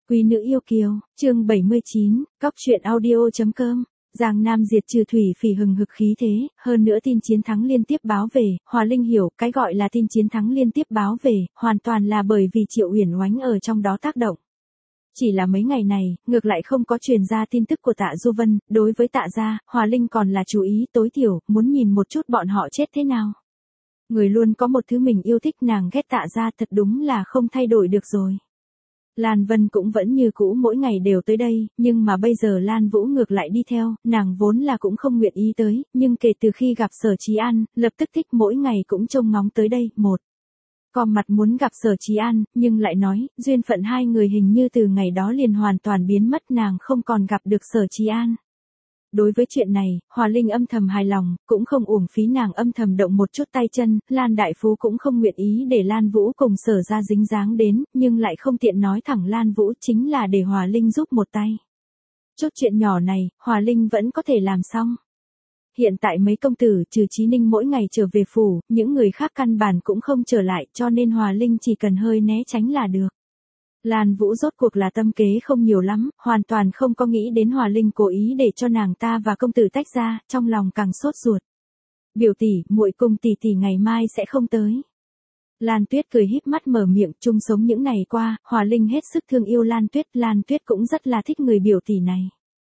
Quý nữ yêu kiều, chương 79, cóc truyện audio.com. Giang Nam diệt trừ thủy phỉ hừng hực khí thế, hơn nữa tin chiến thắng liên tiếp báo về, Hòa Linh hiểu, cái gọi là tin chiến thắng liên tiếp báo về, hoàn toàn là bởi vì Triệu Uyển Oánh ở trong đó tác động. Chỉ là mấy ngày này, ngược lại không có truyền ra tin tức của Tạ Du Vân, đối với Tạ gia, Hòa Linh còn là chú ý tối thiểu, muốn nhìn một chút bọn họ chết thế nào. Người luôn có một thứ mình yêu thích, nàng ghét Tạ gia thật đúng là không thay đổi được rồi. Lan Vân cũng vẫn như cũ mỗi ngày đều tới đây, nhưng mà bây giờ Lan Vũ ngược lại đi theo, nàng vốn là cũng không nguyện ý tới, nhưng kể từ khi gặp Sở Chí An, lập tức thích mỗi ngày cũng trông ngóng tới đây. Một con mặt muốn gặp Sở Chí An, nhưng lại nói, duyên phận hai người hình như từ ngày đó liền hoàn toàn biến mất, nàng không còn gặp được Sở Chí An. Đối với chuyện này, Hòa Linh âm thầm hài lòng, cũng không uổng phí nàng âm thầm động một chút tay chân, Lan Đại Phú cũng không nguyện ý để Lan Vũ cùng Sở ra dính dáng đến, nhưng lại không tiện nói thẳng Lan Vũ, chính là để Hòa Linh giúp một tay. Chút chuyện nhỏ này, Hòa Linh vẫn có thể làm xong. Hiện tại mấy công tử trừ Chí Ninh mỗi ngày trở về phủ, những người khác căn bản cũng không trở lại, cho nên Hòa Linh chỉ cần hơi né tránh là được. Lan Vũ rốt cuộc là tâm kế không nhiều lắm, hoàn toàn không có nghĩ đến Hòa Linh cố ý để cho nàng ta và công tử tách ra, trong lòng càng sốt ruột. Biểu tỷ, muội cùng tỷ tỷ ngày mai sẽ không tới. Lan Tuyết cười híp mắt mở miệng, chung sống những ngày qua, Hòa Linh hết sức thương yêu Lan Tuyết cũng rất là thích người biểu tỷ này.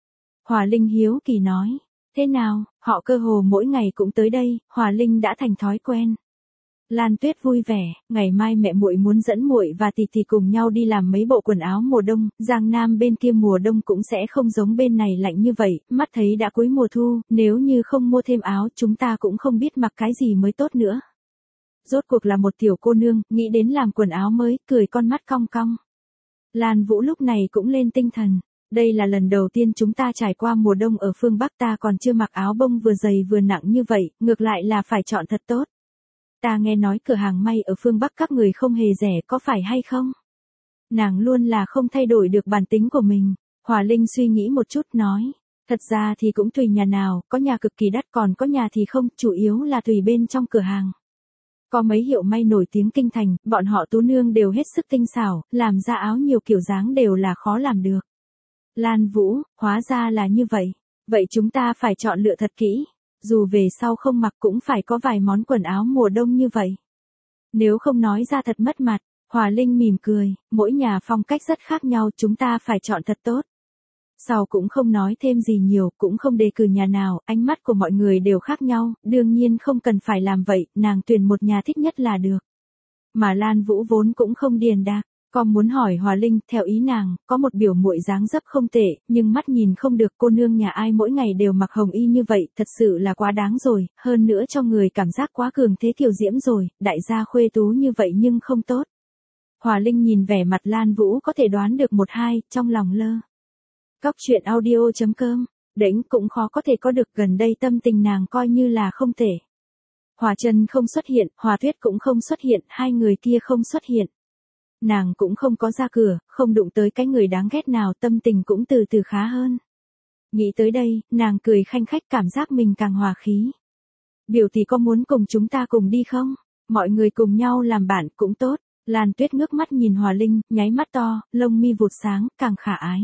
Hòa Linh hiếu kỳ nói, thế nào, họ cơ hồ mỗi ngày cũng tới đây, Hòa Linh đã thành thói quen. Lan Tuyết vui vẻ, ngày mai mẹ muội muốn dẫn muội và tỷ tỷ cùng nhau đi làm mấy bộ quần áo mùa đông, Giang Nam bên kia mùa đông cũng sẽ không giống bên này lạnh như vậy, mắt thấy đã cuối mùa thu, nếu như không mua thêm áo chúng ta cũng không biết mặc cái gì mới tốt nữa. Rốt cuộc là một tiểu cô nương, nghĩ đến làm quần áo mới, cười con mắt cong cong. Lan Vũ lúc này cũng lên tinh thần, đây là lần đầu tiên chúng ta trải qua mùa đông ở phương Bắc, ta còn chưa mặc áo bông vừa dày vừa nặng như vậy, ngược lại là phải chọn thật tốt. Ta nghe nói cửa hàng may ở phương Bắc các người không hề rẻ, có phải hay không? Nàng luôn là không thay đổi được bản tính của mình. Hòa Linh suy nghĩ một chút nói. Thật ra thì cũng tùy nhà nào, có nhà cực kỳ đắt còn có nhà thì không, chủ yếu là tùy bên trong cửa hàng. Có mấy hiệu may nổi tiếng kinh thành, bọn họ tú nương đều hết sức tinh xảo, làm ra áo nhiều kiểu dáng đều là khó làm được. Lan Vũ, hóa ra là như vậy. Vậy chúng ta phải chọn lựa thật kỹ. Dù về sau không mặc cũng phải có vài món quần áo mùa đông như vậy. Nếu không nói ra thật mất mặt, Hòa Linh mỉm cười, mỗi nhà phong cách rất khác nhau, chúng ta phải chọn thật tốt. Sau cũng không nói thêm gì nhiều, cũng không đề cử nhà nào, ánh mắt của mọi người đều khác nhau, đương nhiên không cần phải làm vậy, nàng tuyển một nhà thích nhất là được. Mà Lan Vũ vốn cũng không điền đạc. Con muốn hỏi Hòa Linh, theo ý nàng, có một biểu muội dáng dấp không tệ, nhưng mắt nhìn không được, cô nương nhà ai mỗi ngày đều mặc hồng y như vậy, thật sự là quá đáng rồi, hơn nữa cho người cảm giác quá cường thế kiều diễm rồi, đại gia khuê tú như vậy nhưng không tốt. Hòa Linh nhìn vẻ mặt Lan Vũ có thể đoán được một hai, trong lòng lơ. Cóc truyện audio.com, đỉnh cũng khó có thể có được, gần đây tâm tình nàng coi như là không tệ. Hòa Trân không xuất hiện, Hòa Tuyết cũng không xuất hiện, hai người kia không xuất hiện. Nàng cũng không có ra cửa, không đụng tới cái người đáng ghét nào, tâm tình cũng từ từ khá hơn. Nghĩ tới đây, nàng cười khanh khách, cảm giác mình càng hòa khí. Biểu tỷ có muốn cùng chúng ta cùng đi không? Mọi người cùng nhau làm bạn cũng tốt. Lan Tuyết ngước mắt nhìn Hòa Linh, nháy mắt to, lông mi vụt sáng, càng khả ái.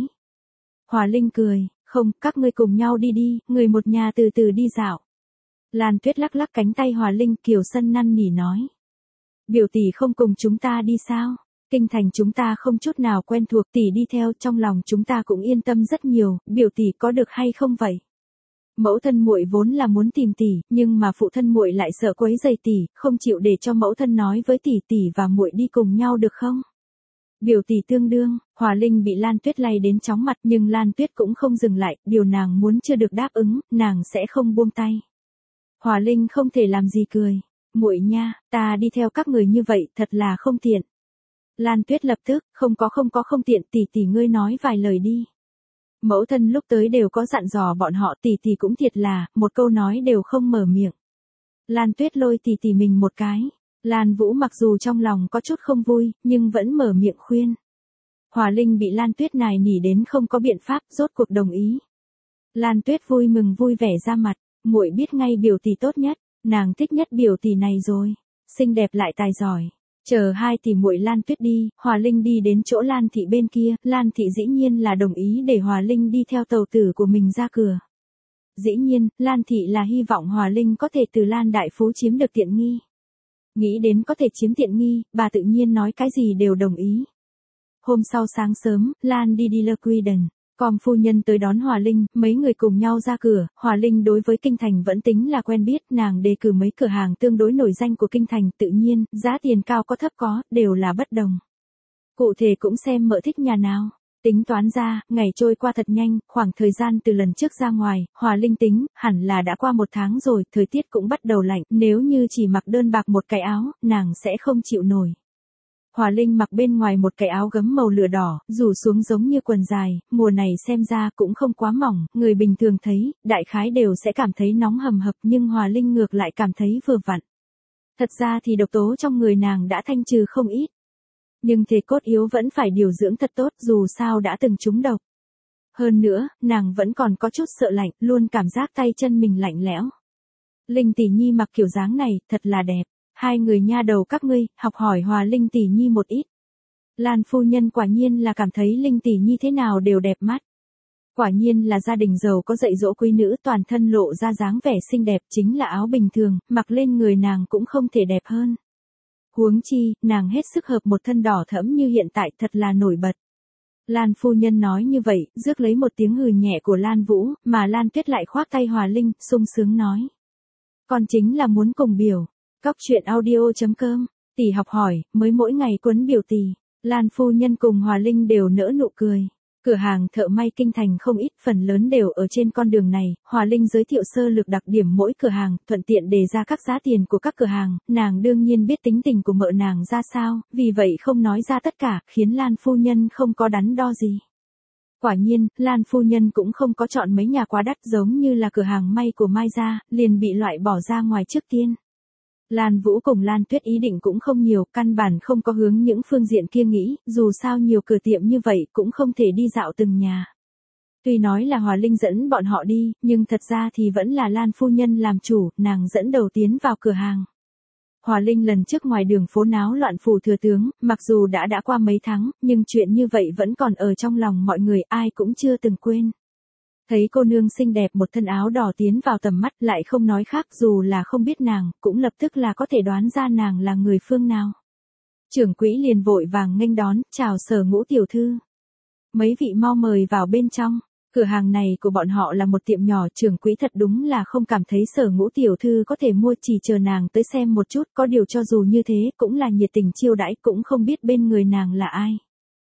Hòa Linh cười, không, các ngươi cùng nhau đi đi, người một nhà từ từ đi dạo. Lan Tuyết lắc lắc cánh tay Hòa Linh, kiều sân năn nỉ nói. Biểu tỷ không cùng chúng ta đi sao? Kinh thành chúng ta không chút nào quen thuộc, tỷ đi theo, trong lòng chúng ta cũng yên tâm rất nhiều, biểu tỷ có được hay không vậy? Mẫu thân muội vốn là muốn tìm tỷ, nhưng mà phụ thân muội lại sợ quấy rầy tỷ, không chịu để cho mẫu thân nói với tỷ và muội đi cùng nhau được không? Biểu tỷ tương đương, Hòa Linh bị Lan Tuyết lay đến chóng mặt, nhưng Lan Tuyết cũng không dừng lại, điều nàng muốn chưa được đáp ứng, nàng sẽ không buông tay. Hòa Linh không thể làm gì cười, muội nha, ta đi theo các người như vậy, thật là không tiện. Lan Tuyết lập tức, không có không tiện, tỷ ngươi nói vài lời đi. Mẫu thân lúc tới đều có dặn dò bọn họ, tỷ cũng thiệt là, một câu nói đều không mở miệng. Lan Tuyết lôi tỷ mình một cái. Lan Vũ mặc dù trong lòng có chút không vui, nhưng vẫn mở miệng khuyên. Hòa Linh bị Lan Tuyết nài nỉ đến không có biện pháp, rốt cuộc đồng ý. Lan Tuyết vui mừng vui vẻ ra mặt, muội biết ngay biểu tỷ tốt nhất, nàng thích nhất biểu tỷ này rồi, xinh đẹp lại tài giỏi. Chờ hai tỷ muội Lan Tuyết đi, Hòa Linh đi đến chỗ Lan Thị bên kia, Lan Thị dĩ nhiên là đồng ý để Hòa Linh đi theo tàu tử của mình ra cửa. Dĩ nhiên, Lan Thị là hy vọng Hòa Linh có thể từ Lan Đại Phú chiếm được tiện nghi. Nghĩ đến có thể chiếm tiện nghi, bà tự nhiên nói cái gì đều đồng ý. Hôm sau sáng sớm, Lan đi đi Queden. Còn phu nhân tới đón Hòa Linh, mấy người cùng nhau ra cửa, Hòa Linh đối với Kinh Thành vẫn tính là quen biết, nàng đề cử mấy cửa hàng tương đối nổi danh của Kinh Thành, tự nhiên, giá tiền cao có thấp có, đều là bất đồng. Cụ thể cũng xem mợ thích nhà nào. Tính toán ra, ngày trôi qua thật nhanh, khoảng thời gian từ lần trước ra ngoài, Hòa Linh tính, hẳn là đã qua 1 tháng rồi, thời tiết cũng bắt đầu lạnh, nếu như chỉ mặc đơn bạc một cái áo, nàng sẽ không chịu nổi. Hòa Linh mặc bên ngoài một cái áo gấm màu lửa đỏ, rủ xuống giống như quần dài, mùa này xem ra cũng không quá mỏng, người bình thường thấy, đại khái đều sẽ cảm thấy nóng hầm hập nhưng Hòa Linh ngược lại cảm thấy vừa vặn. Thật ra thì độc tố trong người nàng đã thanh trừ không ít. Nhưng thể cốt yếu vẫn phải điều dưỡng thật tốt dù sao đã từng trúng độc. Hơn nữa, nàng vẫn còn có chút sợ lạnh, luôn cảm giác tay chân mình lạnh lẽo. Linh tỷ nhi mặc kiểu dáng này, thật là đẹp. Hai người nha đầu các ngươi, học hỏi Hòa Linh tỷ nhi một ít. Lan phu nhân quả nhiên là cảm thấy Linh tỷ nhi thế nào đều đẹp mắt. Quả nhiên là gia đình giàu có dạy dỗ quý nữ, toàn thân lộ ra dáng vẻ xinh đẹp, chính là áo bình thường, mặc lên người nàng cũng không thể đẹp hơn. Huống chi, nàng hết sức hợp một thân đỏ thẫm như hiện tại, thật là nổi bật. Lan phu nhân nói như vậy, rước lấy một tiếng hừ nhẹ của Lan Vũ, mà Lan Tuyết lại khoác tay Hòa Linh, sung sướng nói. Con chính là muốn cùng biểu. Cóc truyện audio.com, tỷ học hỏi, mới mỗi ngày quấn biểu tỷ. Lan phu nhân cùng Hòa Linh đều nỡ nụ cười. Cửa hàng thợ may Kinh Thành không ít, phần lớn đều ở trên con đường này. Hòa Linh giới thiệu sơ lược đặc điểm mỗi cửa hàng, thuận tiện đề ra các giá tiền của các cửa hàng. Nàng đương nhiên biết tính tình của mợ nàng ra sao, vì vậy không nói ra tất cả, khiến Lan phu nhân không có đắn đo gì. Quả nhiên, Lan phu nhân cũng không có chọn mấy nhà quá đắt giống như là cửa hàng may của Mai gia, liền bị loại bỏ ra ngoài trước tiên. Lan Vũ cùng Lan Tuyết ý định cũng không nhiều, căn bản không có hướng những phương diện kia nghĩ, dù sao nhiều cửa tiệm như vậy cũng không thể đi dạo từng nhà. Tuy nói là Hòa Linh dẫn bọn họ đi, nhưng thật ra thì vẫn là Lan phu nhân làm chủ, nàng dẫn đầu tiến vào cửa hàng. Hòa Linh lần trước ngoài đường phố náo loạn phủ thừa tướng, mặc dù đã qua mấy tháng, nhưng chuyện như vậy vẫn còn ở trong lòng mọi người, ai cũng chưa từng quên. Thấy cô nương xinh đẹp một thân áo đỏ tiến vào tầm mắt, lại không nói khác, dù là không biết nàng, cũng lập tức là có thể đoán ra nàng là người phương nào. Trưởng quỹ liền vội vàng nghênh đón, chào Sở Ngũ tiểu thư. Mấy vị mau mời vào bên trong. Cửa hàng này của bọn họ là một tiệm nhỏ, trưởng quỹ thật đúng là không cảm thấy Sở Ngũ tiểu thư có thể mua, chỉ chờ nàng tới xem một chút, có điều cho dù như thế cũng là nhiệt tình chiêu đãi, cũng không biết bên người nàng là ai.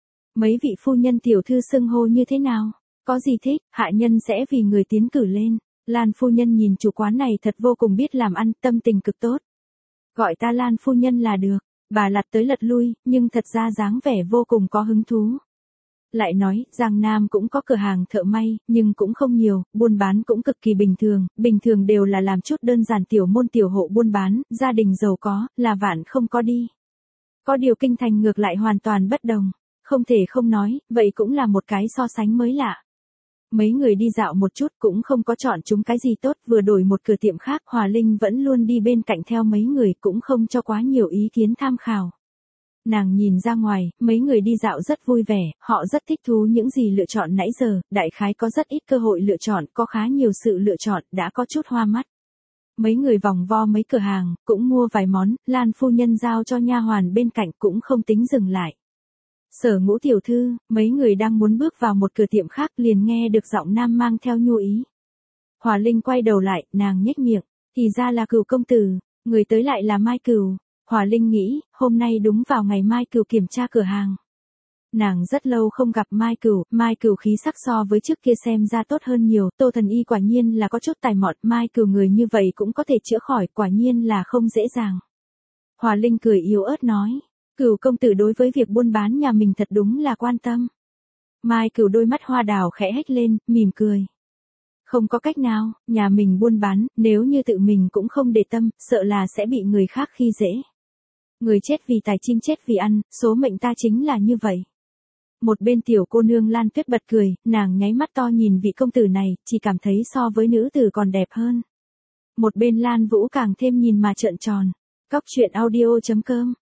Mấy vị phu nhân tiểu thư xưng hô như thế nào? Có gì thích, hạ nhân sẽ vì người tiến cử lên. Lan phu nhân nhìn chủ quán này thật vô cùng biết làm ăn, tâm tình cực tốt. Gọi ta Lan phu nhân là được. Bà lật tới lật lui, nhưng thật ra dáng vẻ vô cùng có hứng thú. Lại nói, Giang Nam cũng có cửa hàng thợ may, nhưng cũng không nhiều, buôn bán cũng cực kỳ bình thường đều là làm chút đơn giản tiểu môn tiểu hộ buôn bán, gia đình giàu có, là vạn không có đi. Có điều Kinh Thành ngược lại hoàn toàn bất đồng, không thể không nói, vậy cũng là một cái so sánh mới lạ. Mấy người đi dạo một chút cũng không có chọn chúng cái gì tốt, vừa đổi một cửa tiệm khác, Hòa Linh vẫn luôn đi bên cạnh theo mấy người, cũng không cho quá nhiều ý kiến tham khảo. Nàng nhìn ra ngoài, mấy người đi dạo rất vui vẻ, họ rất thích thú những gì lựa chọn nãy giờ, đại khái có rất ít cơ hội lựa chọn, có khá nhiều sự lựa chọn, đã có chút hoa mắt. Mấy người vòng vo mấy cửa hàng, cũng mua vài món, Lan phu nhân giao cho nha hoàn bên cạnh cũng không tính dừng lại. Sở Ngũ tiểu thư, mấy người đang muốn bước vào một cửa tiệm khác liền nghe được giọng nam mang theo nhu ý. Hòa Linh quay đầu lại, nàng nhếch miệng, thì ra là Cửu công tử, người tới lại là Mai Cửu. Hòa Linh nghĩ, hôm nay đúng vào ngày Mai Cửu kiểm tra cửa hàng. Nàng rất lâu không gặp Mai Cửu khí sắc so với trước kia xem ra tốt hơn nhiều, Tô Thần Y quả nhiên là có chút tài mọn, Mai Cửu người như vậy cũng có thể chữa khỏi, quả nhiên là không dễ dàng. Hòa Linh cười yếu ớt nói. Cửu công tử đối với việc buôn bán nhà mình thật đúng là quan tâm. Mai Cửu đôi mắt hoa đào khẽ hếch lên, mỉm cười. Không có cách nào, nhà mình buôn bán, nếu như tự mình cũng không để tâm, sợ là sẽ bị người khác khi dễ. Người chết vì tài chim chết vì ăn, số mệnh ta chính là như vậy. Một bên tiểu cô nương Lan Tuyết bật cười, nàng nháy mắt to nhìn vị công tử này, chỉ cảm thấy so với nữ tử còn đẹp hơn. Một bên Lan Vũ càng thêm nhìn mà trợn tròn. Cóc truyện audio.com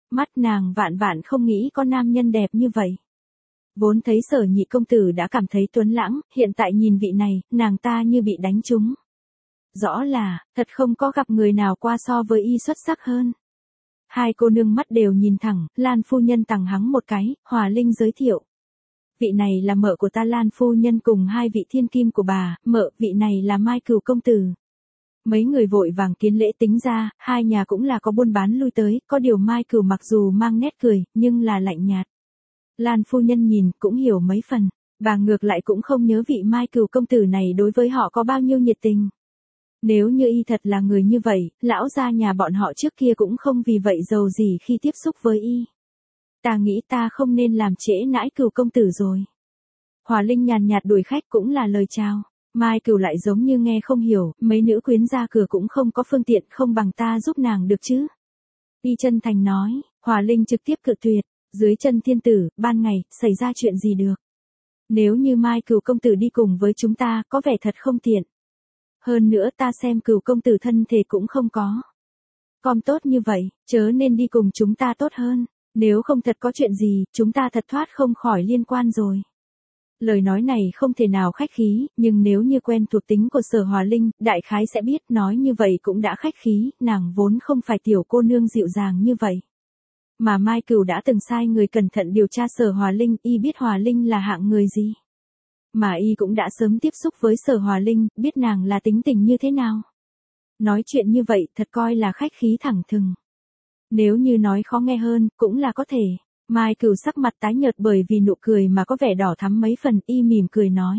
Mắt nàng vạn vạn không nghĩ có nam nhân đẹp như vậy. Vốn thấy Sở Nhị công tử đã cảm thấy tuấn lãng, hiện tại nhìn vị này, nàng ta như bị đánh trúng. Rõ là, thật không có gặp người nào qua so với y xuất sắc hơn. Hai cô nương mắt đều nhìn thẳng, Lan phu nhân tằng hắng một cái, Hòa Linh giới thiệu. Vị này là mợ của ta Lan phu nhân cùng hai vị thiên kim của bà, mợ, vị này là Mai Cửu công tử. Mấy người vội vàng tiến lễ tính ra, hai nhà cũng là có buôn bán lui tới, có điều Mai Cửu mặc dù mang nét cười, nhưng là lạnh nhạt. Lan phu nhân nhìn, cũng hiểu mấy phần, bà ngược lại cũng không nhớ vị Mai Cửu công tử này đối với họ có bao nhiêu nhiệt tình. Nếu như y thật là người như vậy, lão gia nhà bọn họ trước kia cũng không vì vậy giàu gì khi tiếp xúc với y. Ta nghĩ ta không nên làm trễ nãi Cửu công tử rồi. Hòa Linh nhàn nhạt đuổi khách cũng là lời chào. Mai Cửu lại giống như nghe không hiểu, mấy nữ quyến ra cửa cũng không có phương tiện, không bằng ta giúp nàng được chứ. Y chân thành nói, Hòa Linh trực tiếp cự tuyệt, dưới chân thiên tử, ban ngày, xảy ra chuyện gì được. Nếu như Mai Cửu công tử đi cùng với chúng ta, có vẻ thật không tiện. Hơn nữa ta xem Cửu công tử thân thể cũng không có. Còn tốt như vậy, chớ nên đi cùng chúng ta tốt hơn, nếu không thật có chuyện gì, chúng ta thật thoát không khỏi liên quan rồi. Lời nói này không thể nào khách khí, nhưng nếu như quen thuộc tính của Sở Hòa Linh, đại khái sẽ biết nói như vậy cũng đã khách khí, nàng vốn không phải tiểu cô nương dịu dàng như vậy. Mà Mai Cửu đã từng sai người cẩn thận điều tra Sở Hòa Linh, y biết Hòa Linh là hạng người gì. Mà y cũng đã sớm tiếp xúc với Sở Hòa Linh, biết nàng là tính tình như thế nào. Nói chuyện như vậy thật coi là khách khí thẳng thừng. Nếu như nói khó nghe hơn, cũng là có thể. Mai Cửu sắc mặt tái nhợt bởi vì nụ cười mà có vẻ đỏ thắm mấy phần, y mỉm cười nói.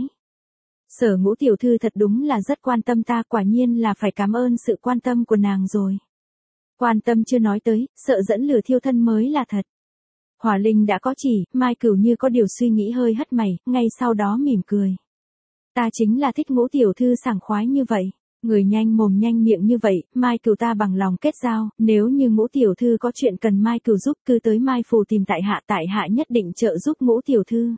Sở Ngũ tiểu thư thật đúng là rất quan tâm ta, quả nhiên là phải cảm ơn sự quan tâm của nàng rồi. Quan tâm chưa nói tới, sợ dẫn lửa thiêu thân mới là thật. Hòa Linh đã có chỉ, Mai Cửu như có điều suy nghĩ hơi hất mày, ngay sau đó mỉm cười. Ta chính là thích Ngũ tiểu thư sảng khoái như vậy. Người nhanh mồm nhanh miệng như vậy, Mai Cửu ta bằng lòng kết giao, nếu như Ngũ tiểu thư có chuyện cần Mai Cửu giúp, cứ tới Mai phủ tìm tại hạ nhất định trợ giúp Ngũ tiểu thư.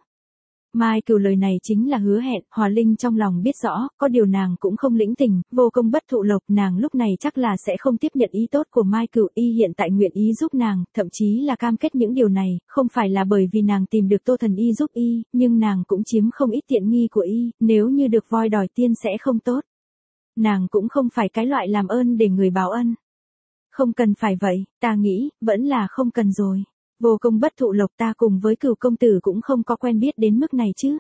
Mai Cửu lời này chính là hứa hẹn, Hòa Linh trong lòng biết rõ, có điều nàng cũng không lĩnh tình, vô công bất thụ lộc, nàng lúc này chắc là sẽ không tiếp nhận ý tốt của Mai Cửu, y hiện tại nguyện ý giúp nàng, thậm chí là cam kết những điều này, không phải là bởi vì nàng tìm được Tô Thần Y giúp y, nhưng nàng cũng chiếm không ít tiện nghi của y, nếu như được voi đòi tiên sẽ không tốt. Nàng cũng không phải cái loại làm ơn để người báo ân. Không cần phải vậy, ta nghĩ, vẫn là không cần rồi. Vô công bất thụ lộc, ta cùng với Cửu công tử cũng không có quen biết đến mức này chứ.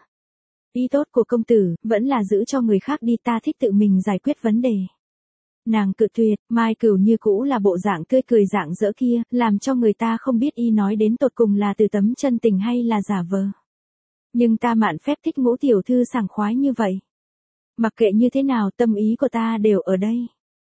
Ý tốt của công tử, vẫn là giữ cho người khác đi, ta thích tự mình giải quyết vấn đề. Nàng cự tuyệt, Mai Cửu như cũ là bộ dạng tươi cười rạng rỡ kia, làm cho người ta không biết y nói đến tột cùng là từ tấm chân tình hay là giả vờ. Nhưng ta mạn phép thích Ngũ tiểu thư sảng khoái như vậy. Mặc kệ như thế nào, tâm ý của ta đều ở đây.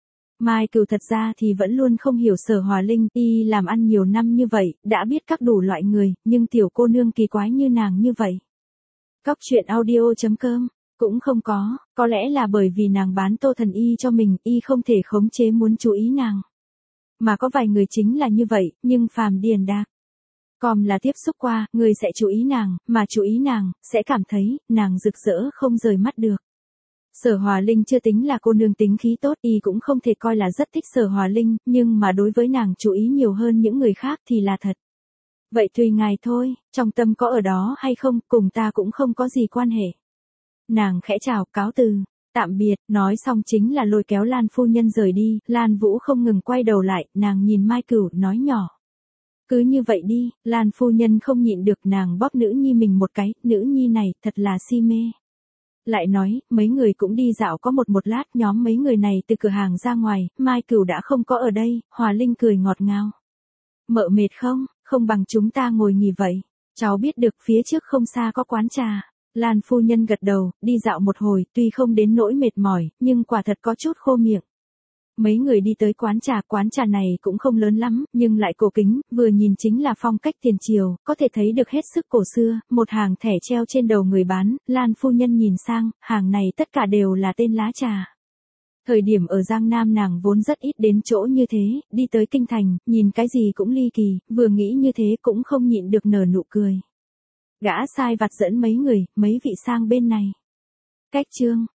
Mai Cửu thật ra thì vẫn luôn không hiểu Sở Hòa Linh, y làm ăn nhiều năm như vậy, đã biết các đủ loại người, nhưng tiểu cô nương kỳ quái như nàng như vậy. Cóc truyện audio.com, cũng không có lẽ là bởi vì nàng bán Tô Thần Y cho mình, y không thể khống chế muốn chú ý nàng. Mà có vài người chính là như vậy, nhưng phàm điền đạc. Còn là tiếp xúc qua, người sẽ chú ý nàng, mà chú ý nàng, sẽ cảm thấy, nàng rực rỡ không rời mắt được. Sở Hòa Linh chưa tính là cô nương tính khí tốt, y cũng không thể coi là rất thích Sở Hòa Linh, nhưng mà đối với nàng chú ý nhiều hơn những người khác thì là thật. Vậy tùy ngài thôi, trong tâm có ở đó hay không, cùng ta cũng không có gì quan hệ. Nàng khẽ chào, cáo từ, tạm biệt, nói xong chính là lôi kéo Lan phu nhân rời đi, Lan Vũ không ngừng quay đầu lại, nàng nhìn Mai Cửu, nói nhỏ. Cứ như vậy đi, Lan phu nhân không nhịn được, nàng bóp nữ nhi mình một cái, nữ nhi này, thật là si mê. Lại nói, mấy người cũng đi dạo có một lát, nhóm mấy người này từ cửa hàng ra ngoài, Mai Cửu đã không có ở đây, Hòa Linh cười ngọt ngào. Mợ mệt không bằng chúng ta ngồi nghỉ vậy, cháu biết được phía trước không xa có quán trà. Lan phu nhân gật đầu, đi dạo một hồi, tuy không đến nỗi mệt mỏi, nhưng quả thật có chút khô miệng. Mấy người đi tới quán trà này cũng không lớn lắm, nhưng lại cổ kính, vừa nhìn chính là phong cách tiền triều, có thể thấy được hết sức cổ xưa, một hàng thẻ treo trên đầu người bán, Lan phu nhân nhìn sang, hàng này tất cả đều là tên lá trà. Thời điểm ở Giang Nam nàng vốn rất ít đến chỗ như thế, đi tới kinh thành, nhìn cái gì cũng ly kỳ, vừa nghĩ như thế cũng không nhịn được nở nụ cười. Gã sai vặt dẫn mấy vị sang bên này. Cách chương